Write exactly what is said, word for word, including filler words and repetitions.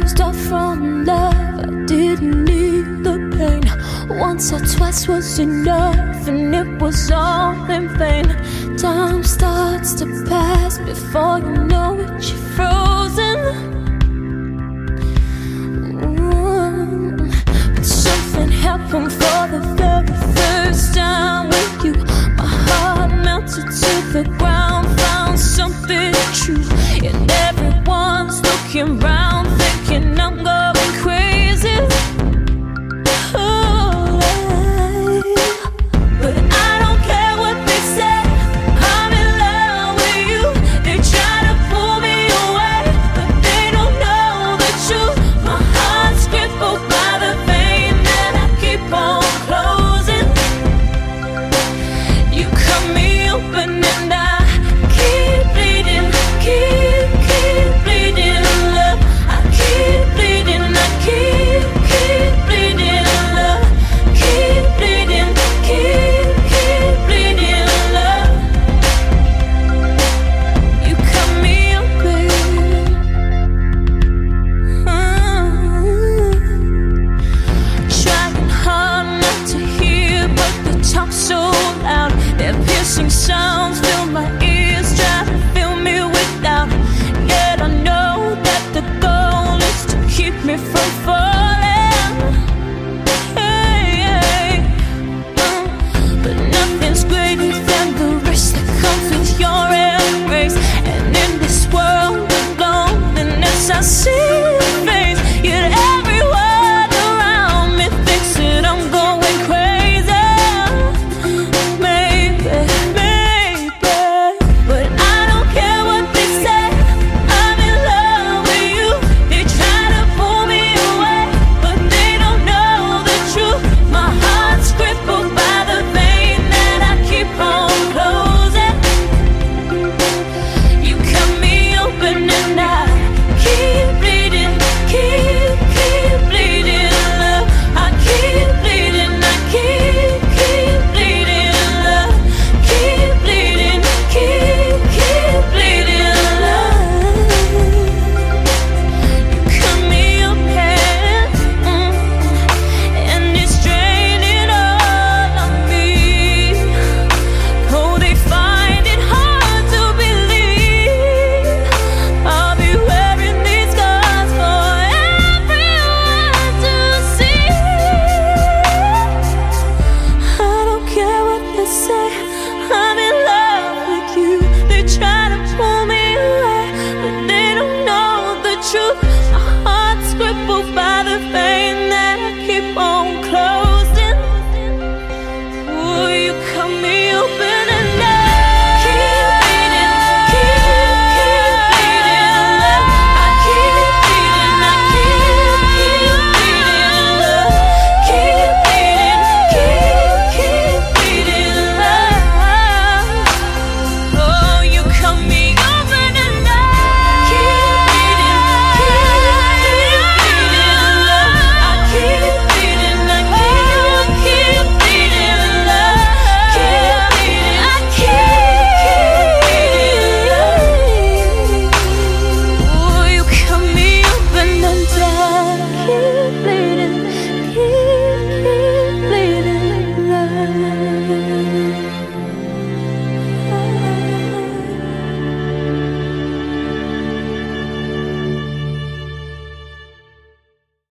closed off from love. I didn't need the pain. Once or twice was enough, and it was all in vain. Time starts to pass before you know it, you're frozen. Ooh. But something happened for the very first time with you. My heart melted to the ground, found something true, and everyone's looking right.